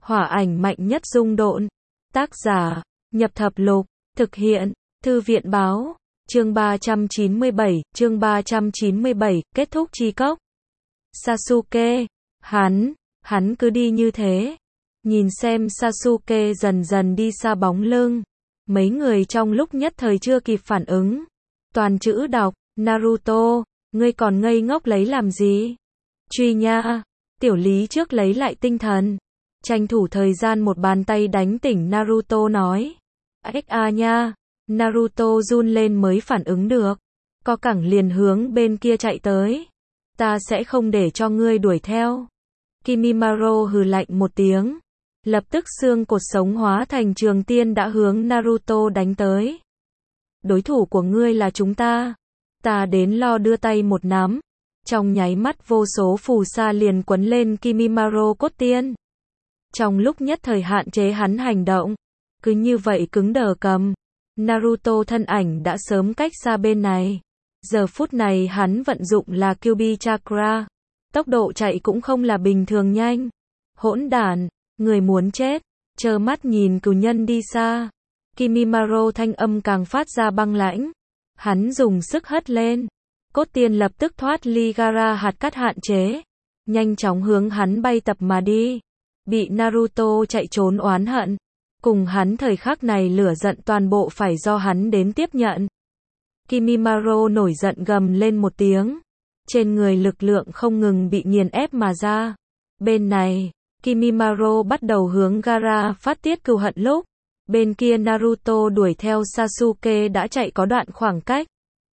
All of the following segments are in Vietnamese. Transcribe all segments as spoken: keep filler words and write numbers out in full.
Hỏa ảnh mạnh nhất dung độn. Tác giả, Nhập Thập Lục. Thực hiện, Thư viện báo. Chương ba trăm chín mươi bảy, chương ba trăm chín mươi bảy, kết thúc chi cốc. Sasuke, hắn, hắn cứ đi như thế. Nhìn xem Sasuke dần dần đi xa bóng lưng. Mấy người trong lúc nhất thời chưa kịp phản ứng. Toàn chữ đọc, Naruto, ngươi còn ngây ngốc lấy làm gì? Truy nha. Tiểu Lý trước lấy lại tinh thần. Tranh thủ thời gian một bàn tay đánh tỉnh Naruto nói. Ếch a nha. Naruto run lên mới phản ứng được. Co cẳng liền hướng bên kia chạy tới. Ta sẽ không để cho ngươi đuổi theo. Kimimaro hừ lạnh một tiếng. Lập tức xương cột sống hóa thành trường tiên đã hướng Naruto đánh tới. Đối thủ của ngươi là chúng ta. Ta đến lo đưa tay một nắm. Trong nháy mắt vô số phù sa liền quấn lên Kimimaro cốt tiên. Trong lúc nhất thời hạn chế hắn hành động. Cứ như vậy cứng đờ cầm. Naruto thân ảnh đã sớm cách xa bên này. Giờ phút này hắn vận dụng là Kyuubi Chakra. Tốc độ chạy cũng không là bình thường nhanh. Hỗn đản, người muốn chết. Trơ mắt nhìn cừu nhân đi xa. Kimimaro thanh âm càng phát ra băng lãnh. Hắn dùng sức hất lên. Cốt tiên lập tức thoát ly Gaara hạt cát hạn chế. Nhanh chóng hướng hắn bay tập mà đi. Bị Naruto chạy trốn oán hận. Cùng hắn thời khắc này lửa giận toàn bộ phải do hắn đến tiếp nhận. Kimimaro nổi giận gầm lên một tiếng. Trên người lực lượng không ngừng bị nghiền ép mà ra. Bên này, Kimimaro bắt đầu hướng Gaara phát tiết cừu hận lúc. Bên kia Naruto đuổi theo Sasuke đã chạy có đoạn khoảng cách.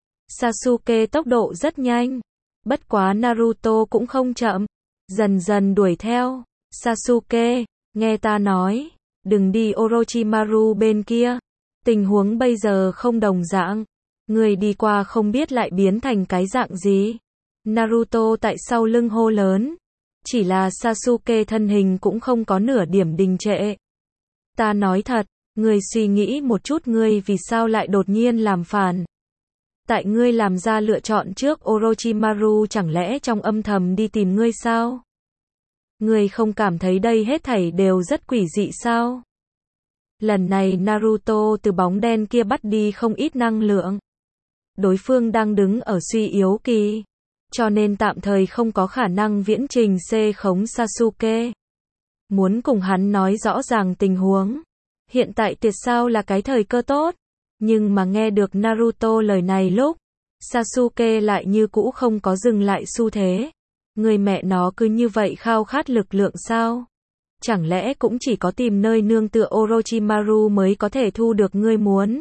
Sasuke tốc độ rất nhanh. Bất quá Naruto cũng không chậm. Dần dần đuổi theo. Sasuke, nghe ta nói. Đừng đi Orochimaru bên kia. Tình huống bây giờ không đồng dạng. Người đi qua không biết lại biến thành cái dạng gì. Naruto tại sau lưng hô lớn. Chỉ là Sasuke thân hình cũng không có nửa điểm đình trệ. Ta nói thật, người suy nghĩ một chút ngươi vì sao lại đột nhiên làm phản. Tại ngươi làm ra lựa chọn trước Orochimaru chẳng lẽ trong âm thầm đi tìm ngươi sao? Ngươi không cảm thấy đây hết thảy đều rất quỷ dị sao? Lần này Naruto từ bóng đen kia bắt đi không ít năng lượng. Đối phương đang đứng ở suy yếu kỳ. Cho nên tạm thời không có khả năng viễn trình xê khống Sasuke. Muốn cùng hắn nói rõ ràng tình huống. Hiện tại tuyệt sao là cái thời cơ tốt. Nhưng mà nghe được Naruto lời này lúc. Sasuke lại như cũ không có dừng lại xu thế. Người mẹ nó cứ như vậy khao khát lực lượng sao? Chẳng lẽ cũng chỉ có tìm nơi nương tựa Orochimaru mới có thể thu được ngươi muốn?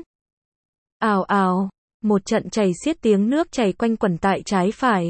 Ào ào, một trận chảy xiết tiếng nước chảy quanh quẩn tại trái phải.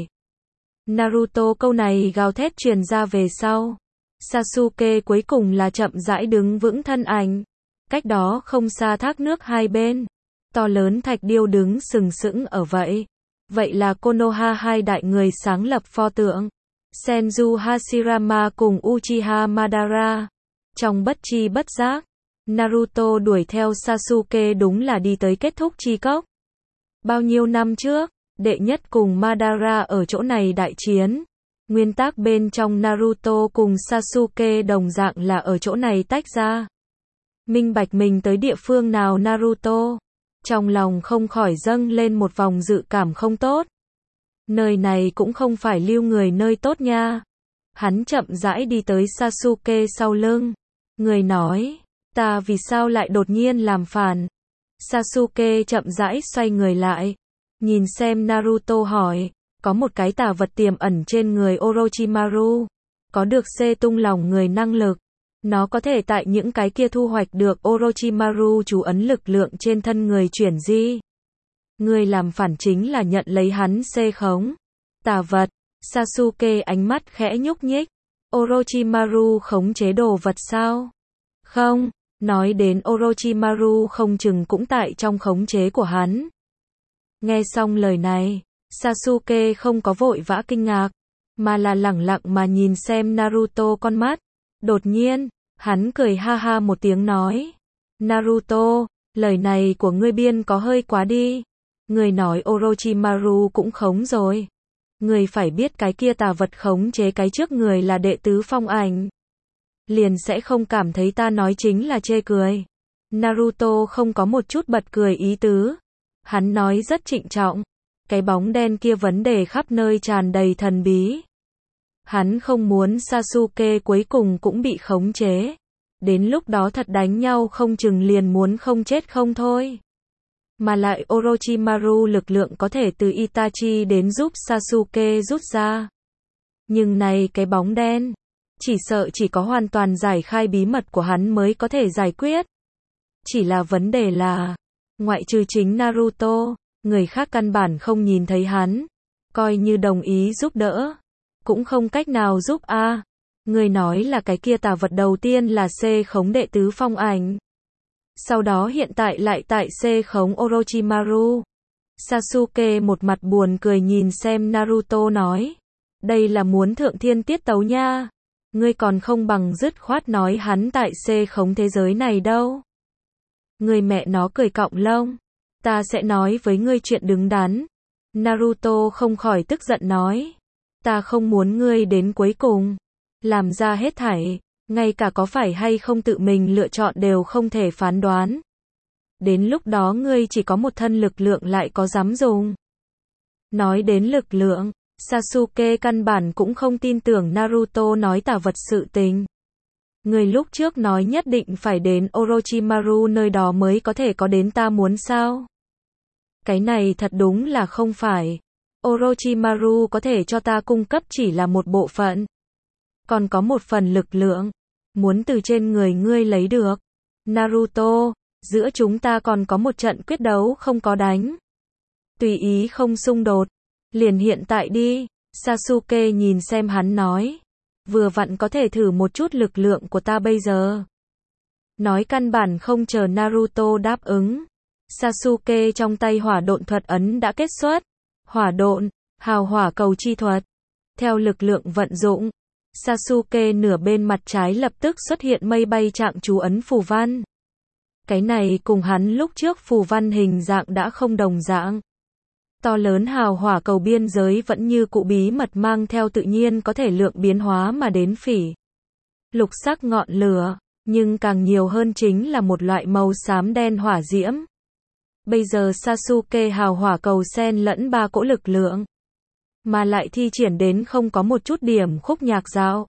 Naruto câu này gào thét truyền ra về sau. Sasuke cuối cùng là chậm rãi đứng vững thân ảnh. Cách đó không xa thác nước hai bên. To lớn thạch điêu đứng sừng sững ở vậy. Vậy là Konoha hai đại người sáng lập pho tượng. Senju Hashirama cùng Uchiha Madara. Trong bất chi bất giác, Naruto đuổi theo Sasuke đúng là đi tới kết thúc chi cốc. Bao nhiêu năm trước, đệ nhất cùng Madara ở chỗ này đại chiến. Nguyên tắc bên trong Naruto cùng Sasuke đồng dạng là ở chỗ này tách ra. Minh bạch mình tới địa phương nào Naruto. Trong lòng không khỏi dâng lên một vòng dự cảm không tốt. Nơi này cũng không phải lưu người nơi tốt nha. Hắn chậm rãi đi tới Sasuke sau lưng. Người nói, ta vì sao lại đột nhiên làm phản. Sasuke chậm rãi xoay người lại. Nhìn xem Naruto hỏi, có một cái tà vật tiềm ẩn trên người Orochimaru. Có được xê tung lòng người năng lực. Nó có thể tại những cái kia thu hoạch được Orochimaru chú ấn lực lượng trên thân người chuyển di. Người làm phản chính là nhận lấy hắn xê khống. Tà vật. Sasuke ánh mắt khẽ nhúc nhích. Orochimaru khống chế đồ vật sao? Không, nói đến Orochimaru không chừng cũng tại trong khống chế của hắn. Nghe xong lời này, Sasuke không có vội vã kinh ngạc, mà là lẳng lặng mà nhìn xem Naruto con mắt. Đột nhiên, hắn cười ha ha một tiếng nói. Naruto, lời này của ngươi biên có hơi quá đi. Ngươi nói Orochimaru cũng khống rồi. Ngươi phải biết cái kia tà vật khống chế cái trước người là đệ tứ phong ảnh. liền sẽ không cảm thấy ta nói chính là chê cười. Naruto không có một chút bật cười ý tứ. Hắn nói rất trịnh trọng. Cái bóng đen kia vấn đề khắp nơi tràn đầy thần bí. Hắn không muốn Sasuke cuối cùng cũng bị khống chế. Đến lúc đó thật đánh nhau không chừng liền muốn không chết không thôi. Mà lại Orochimaru lực lượng có thể từ Itachi đến giúp Sasuke rút ra. Nhưng này cái bóng đen, chỉ sợ chỉ có hoàn toàn giải khai bí mật của hắn mới có thể giải quyết. Chỉ là vấn đề là, ngoại trừ chính Naruto, người khác căn bản không nhìn thấy hắn, coi như đồng ý giúp đỡ, cũng không cách nào giúp a. À. Người nói là cái kia tà vật đầu tiên là C khống đệ tứ phong ảnh. Sau đó hiện tại lại tại C khống Orochimaru. Sasuke một mặt buồn cười nhìn xem Naruto nói. Đây là muốn thượng thiên tiết tấu nha. Ngươi còn không bằng dứt khoát nói hắn tại C khống thế giới này đâu. Người mẹ nó cười cọng lông. Ta sẽ nói với ngươi chuyện đứng đắn. Naruto không khỏi tức giận nói. Ta không muốn ngươi đến cuối cùng. Làm ra hết thảy. Ngay cả có phải hay không tự mình lựa chọn đều không thể phán đoán. Đến lúc đó ngươi chỉ có một thân lực lượng lại có dám dùng. Nói đến lực lượng, Sasuke căn bản cũng không tin tưởng Naruto nói tà vật sự tình. Người lúc trước nói nhất định phải đến Orochimaru nơi đó mới có thể có đến ta muốn sao? Cái này thật đúng là không phải. Orochimaru có thể cho ta cung cấp chỉ là một bộ phận. Còn có một phần lực lượng. Muốn từ trên người ngươi lấy được. Naruto, giữa chúng ta còn có một trận quyết đấu không có đánh. Tùy ý không xung đột. Liền hiện tại đi. Sasuke nhìn xem hắn nói. Vừa vặn có thể thử một chút lực lượng của ta bây giờ. Nói căn bản không chờ Naruto đáp ứng. Sasuke trong tay hỏa độn thuật ấn đã kết xuất. Hỏa độn, hào hỏa cầu chi thuật. Theo lực lượng vận dụng. Sasuke nửa bên mặt trái lập tức xuất hiện mây bay trạng chú ấn phù văn. Cái này cùng hắn lúc trước phù văn hình dạng đã không đồng dạng. To lớn hào hỏa cầu biên giới vẫn như cụ bí mật mang theo tự nhiên có thể lượng biến hóa mà đến phỉ. Lục sắc ngọn lửa, nhưng càng nhiều hơn chính là một loại màu xám đen hỏa diễm. Bây giờ Sasuke hào hỏa cầu xen lẫn ba cỗ lực lượng. Mà lại thi triển đến không có một chút điểm khúc nhạc dạo.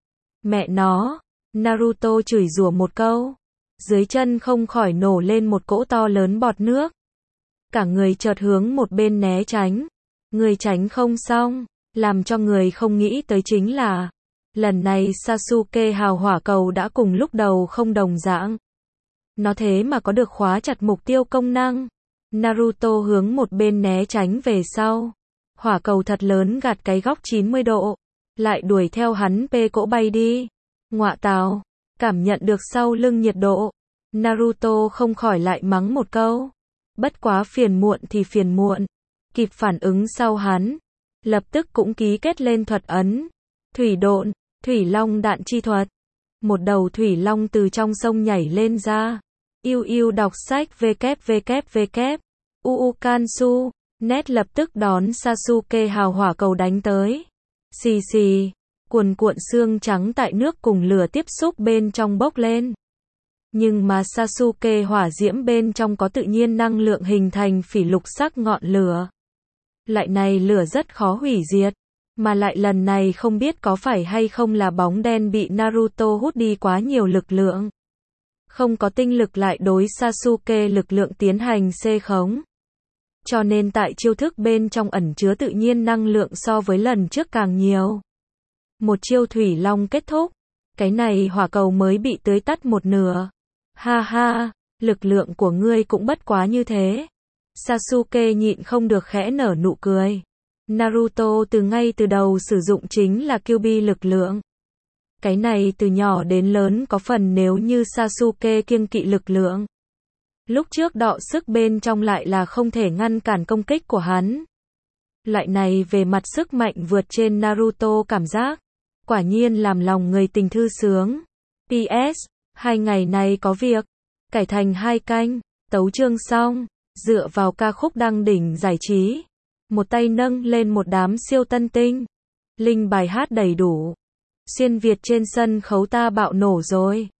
Mẹ nó, Naruto chửi rủa một câu. Dưới chân không khỏi nổ lên một cỗ to lớn bọt nước. Cả người chợt hướng một bên né tránh. Người tránh không xong, làm cho người không nghĩ tới chính là, lần này Sasuke hào hỏa cầu đã cùng lúc đầu không đồng dạng. Nó thế mà có được khóa chặt mục tiêu công năng. Naruto hướng một bên né tránh về sau. Hỏa cầu thật lớn gạt cái góc chín mươi độ. Lại đuổi theo hắn pê cỗ bay đi. Ngọa tào, cảm nhận được sau lưng nhiệt độ. Naruto không khỏi lại mắng một câu. Bất quá phiền muộn thì phiền muộn. Kịp phản ứng sau hắn. Lập tức cũng ký kết lên thuật ấn. Thủy độn, thủy long đạn chi thuật. Một đầu thủy long từ trong sông nhảy lên ra. Yêu yêu đọc sách www. Uu Kansu. Nét lập tức đón Sasuke hào hỏa cầu đánh tới. Xì xì. Cuồn cuộn xương trắng tại nước cùng lửa tiếp xúc bên trong bốc lên. Nhưng mà Sasuke hỏa diễm bên trong có tự nhiên năng lượng hình thành phỉ lục sắc ngọn lửa. Lại này lửa rất khó hủy diệt. Mà lại lần này không biết có phải hay không là bóng đen bị Naruto hút đi quá nhiều lực lượng. Không có tinh lực lại đối Sasuke lực lượng tiến hành xê khống. Cho nên tại chiêu thức bên trong ẩn chứa tự nhiên năng lượng so với lần trước càng nhiều. Một chiêu thủy long kết thúc. Cái này hỏa cầu mới bị tưới tắt một nửa. Ha ha, lực lượng của ngươi cũng bất quá như thế. Sasuke nhịn không được khẽ nở nụ cười. Naruto từ ngay từ đầu sử dụng chính là Kyuubi lực lượng. Cái này từ nhỏ đến lớn có phần nếu như Sasuke kiêng kỵ lực lượng. Lúc trước đọ sức bên trong lại là không thể ngăn cản công kích của hắn. Loại này về mặt sức mạnh vượt trên Naruto cảm giác. Quả nhiên làm lòng người tình thư sướng. pê ét. Hai ngày này có việc. Cải thành hai canh. Tấu chương xong. Dựa vào ca khúc đăng đỉnh giải trí. Một tay nâng lên một đám siêu tân tinh. Link bài hát đầy đủ. Xuyên Việt trên sân khấu ta bạo nổ rồi.